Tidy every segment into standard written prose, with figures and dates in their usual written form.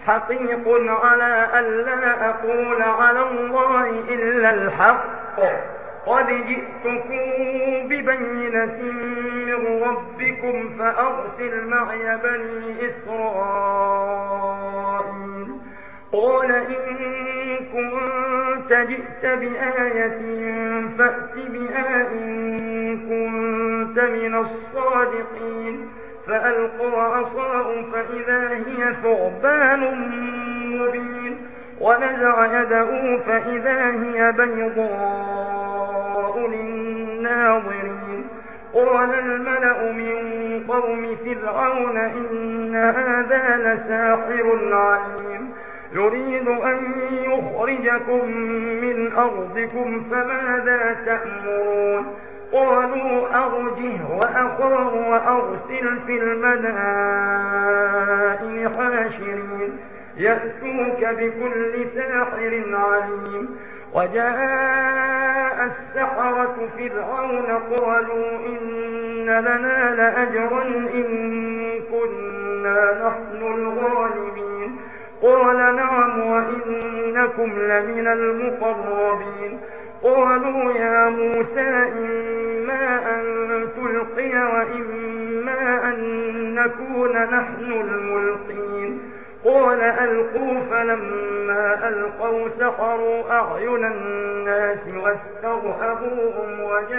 حقيق على ألا أقول على الله إلا الحق قد جئتكم ببينة من ربكم فأرسل معي بني إسرائيل. قال إن كنت جئت بآية فأت بها إن كنت من الصادقين. فألقى عصاه فإذا هي ثعبان مبين ونزع يده فإذا هي بيضاء للناظرين. قال الملأ من قوم فرعون إن هذا لساحر عليم يريد أن يخرجكم من أرضكم فماذا تأمرون. قالوا أرجه وأخاه وأرسل في المدائن حاشرين يأتوك بكل ساحر عليم. وجاء السحرة فرعون قالوا إن لنا لأجرا إن كنا نحن الغالبين. قال نعم وإنكم لمن المقربين. قالوا يا موسى إما أن تلقي وإما أن نكون نحن الملقين. قال ألقوا فلما ألقوا سحروا أعين الناس واسترهبوهم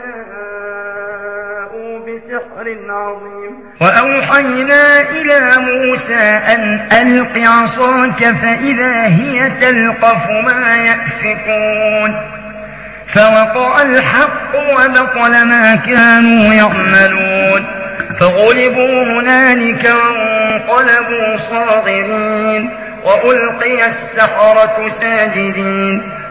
وجاءوا بسحر عظيم. وأوحينا إلى موسى أن ألق عصاك فإذا هي تلقف ما يأفكون. فوقع الحق وبطل ما كانوا يعملون فغلبوا هنالك وانقلبوا صاغرين وألقي السحرة ساجدين.